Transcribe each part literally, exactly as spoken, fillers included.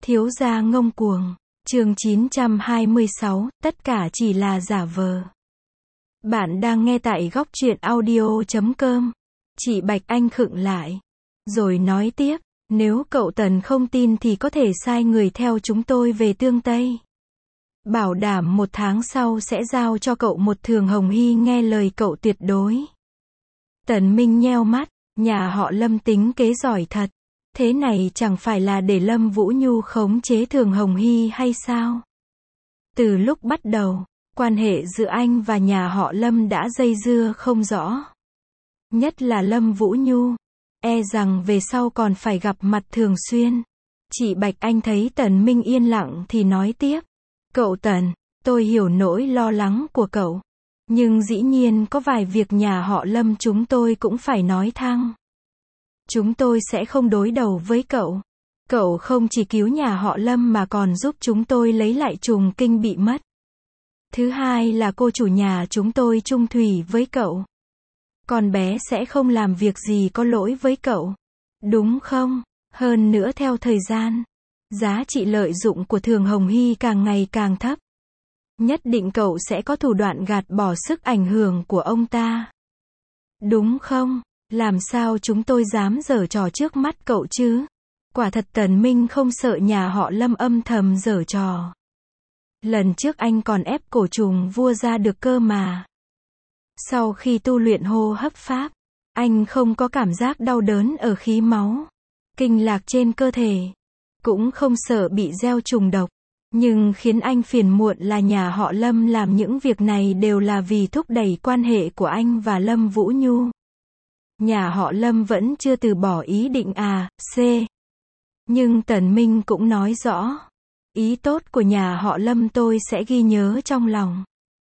Thiếu gia ngông cuồng. Chương chín trăm hai mươi sáu, tất cả chỉ là giả vờ. Bạn đang nghe tại góc truyện audio chấm com. Chị Bạch Anh khựng lại. Rồi nói tiếp, nếu cậu Tần không tin thì có thể sai người theo chúng tôi về Tương Tây. Bảo đảm một tháng sau sẽ giao cho cậu một thường hồng hy nghe lời cậu tuyệt đối. Tần Minh nheo mắt, nhà họ Lâm tính kế giỏi thật. Thế này chẳng phải là để Lâm Vũ Nhu khống chế Thường Hồng Hy hay sao? Từ lúc bắt đầu, quan hệ giữa anh và nhà họ Lâm đã dây dưa không rõ. Nhất là Lâm Vũ Nhu, e rằng về sau còn phải gặp mặt thường xuyên. Chị Bạch Anh thấy Tần Minh yên lặng thì nói tiếp. Cậu Tần, tôi hiểu nỗi lo lắng của cậu. Nhưng dĩ nhiên có vài việc nhà họ Lâm chúng tôi cũng phải nói thẳng. Chúng tôi sẽ không đối đầu với cậu. Cậu không chỉ cứu nhà họ Lâm mà còn giúp chúng tôi lấy lại trùng kinh bị mất. Thứ hai là cô chủ nhà chúng tôi trung thủy với cậu. Con bé sẽ không làm việc gì có lỗi với cậu. Đúng không? Hơn nữa theo thời gian, giá trị lợi dụng của Thường Hồng Hy càng ngày càng thấp. Nhất định cậu sẽ có thủ đoạn gạt bỏ sức ảnh hưởng của ông ta. Đúng không? Làm sao chúng tôi dám giở trò trước mắt cậu chứ? Quả thật Tần Minh không sợ nhà họ Lâm âm thầm giở trò. Lần trước anh còn ép cổ trùng vua ra được cơ mà. Sau khi tu luyện hô hấp pháp, anh không có cảm giác đau đớn ở khí máu, kinh lạc trên cơ thể. Cũng không sợ bị gieo trùng độc. Nhưng khiến anh phiền muộn là nhà họ Lâm làm những việc này đều là vì thúc đẩy quan hệ của anh và Lâm Vũ Nhu. Nhà họ Lâm vẫn chưa từ bỏ ý định à, C. Nhưng Tần Minh cũng nói rõ. Ý tốt của nhà họ Lâm tôi sẽ ghi nhớ trong lòng.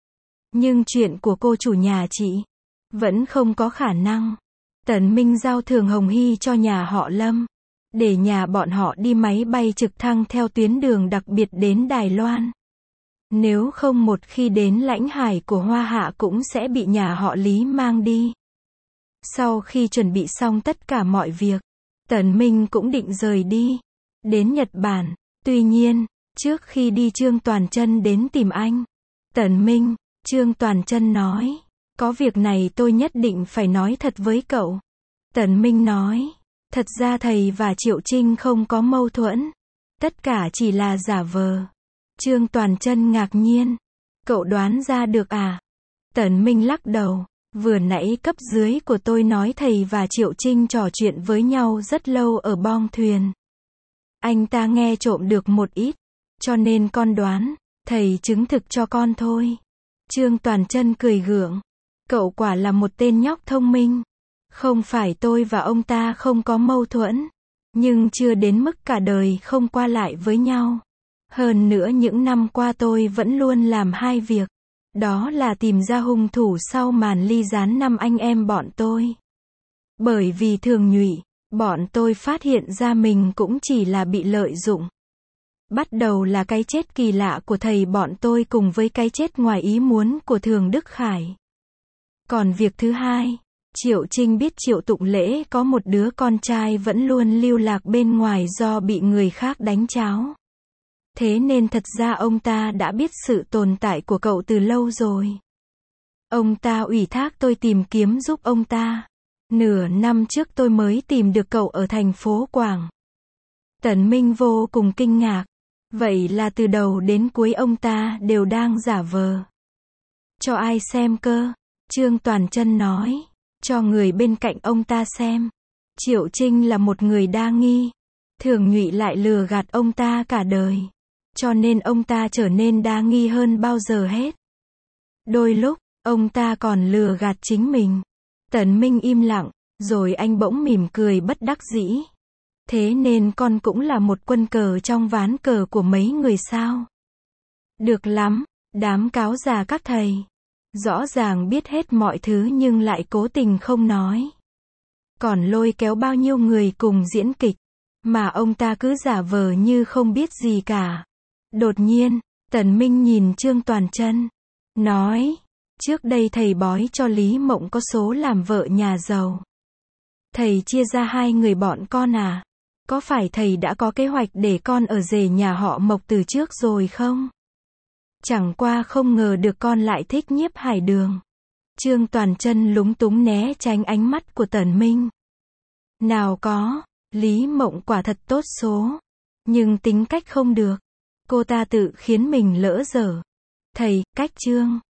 Nhưng chuyện của cô chủ nhà chị, vẫn không có khả năng. Tần Minh giao Thường Hồng Hy cho nhà họ Lâm. Để nhà bọn họ đi máy bay trực thăng theo tuyến đường đặc biệt đến Đài Loan. Nếu không một khi đến lãnh hải của Hoa Hạ cũng sẽ bị nhà họ Lý mang đi. Sau khi chuẩn bị xong tất cả mọi việc, Tần Minh cũng định rời đi, đến Nhật Bản. Tuy nhiên, trước khi đi Trương Toàn Chân đến tìm anh. Tần Minh, Trương Toàn Chân nói, có việc này tôi nhất định phải nói thật với cậu. Tần Minh nói, thật ra thầy và Triệu Trinh không có mâu thuẫn. Tất cả chỉ là giả vờ. Trương Toàn Chân ngạc nhiên. Cậu đoán ra được à? Tần Minh lắc đầu. Vừa nãy cấp dưới của tôi nói thầy và Triệu Trinh trò chuyện với nhau rất lâu ở bong thuyền. Anh ta nghe trộm được một ít, cho nên con đoán, thầy chứng thực cho con thôi. Trương Toàn Chân cười gượng. Cậu quả là một tên nhóc thông minh. Không phải tôi và ông ta không có mâu thuẫn, nhưng chưa đến mức cả đời không qua lại với nhau. Hơn nữa những năm qua tôi vẫn luôn làm hai việc. Đó là tìm ra hung thủ sau màn ly gián năm anh em bọn tôi. Bởi vì thường nhụy, bọn tôi phát hiện ra mình cũng chỉ là bị lợi dụng. Bắt đầu là cái chết kỳ lạ của thầy bọn tôi cùng với cái chết ngoài ý muốn của Thường Đức Khải. Còn việc thứ hai, Triệu Trinh biết Triệu Tụng Lễ có một đứa con trai vẫn luôn lưu lạc bên ngoài do bị người khác đánh cháo. Thế nên thật ra ông ta đã biết sự tồn tại của cậu từ lâu rồi. Ông ta ủy thác tôi tìm kiếm giúp ông ta. Nửa năm trước tôi mới tìm được cậu ở thành phố Quảng. Tần Minh vô cùng kinh ngạc. Vậy là từ đầu đến cuối ông ta đều đang giả vờ. Cho ai xem cơ? Trương Toàn Chân nói. Cho người bên cạnh ông ta xem. Triệu Trinh là một người đa nghi. Thường nhụy lại lừa gạt ông ta cả đời. Cho nên ông ta trở nên đa nghi hơn bao giờ hết. Đôi lúc, ông ta còn lừa gạt chính mình. Tần Minh im lặng, rồi anh bỗng mỉm cười bất đắc dĩ. Thế nên con cũng là một quân cờ trong ván cờ của mấy người sao? Được lắm, đám cáo già các thầy. Rõ ràng biết hết mọi thứ nhưng lại cố tình không nói. Còn lôi kéo bao nhiêu người cùng diễn kịch, mà ông ta cứ giả vờ như không biết gì cả. Đột nhiên, Tần Minh nhìn Trương Toàn Chân, nói, trước đây thầy bói cho Lý Mộng có số làm vợ nhà giàu. Thầy chia ra hai người bọn con à? Có phải thầy đã có kế hoạch để con ở rể nhà họ Mộc từ trước rồi không? Chẳng qua không ngờ được con lại thích Nhiếp Hải Đường. Trương Toàn Chân lúng túng né tránh ánh mắt của Tần Minh. Nào có, Lý Mộng quả thật tốt số. Nhưng tính cách không được. Cô ta tự khiến mình lỡ dở. Thầy, cách Trương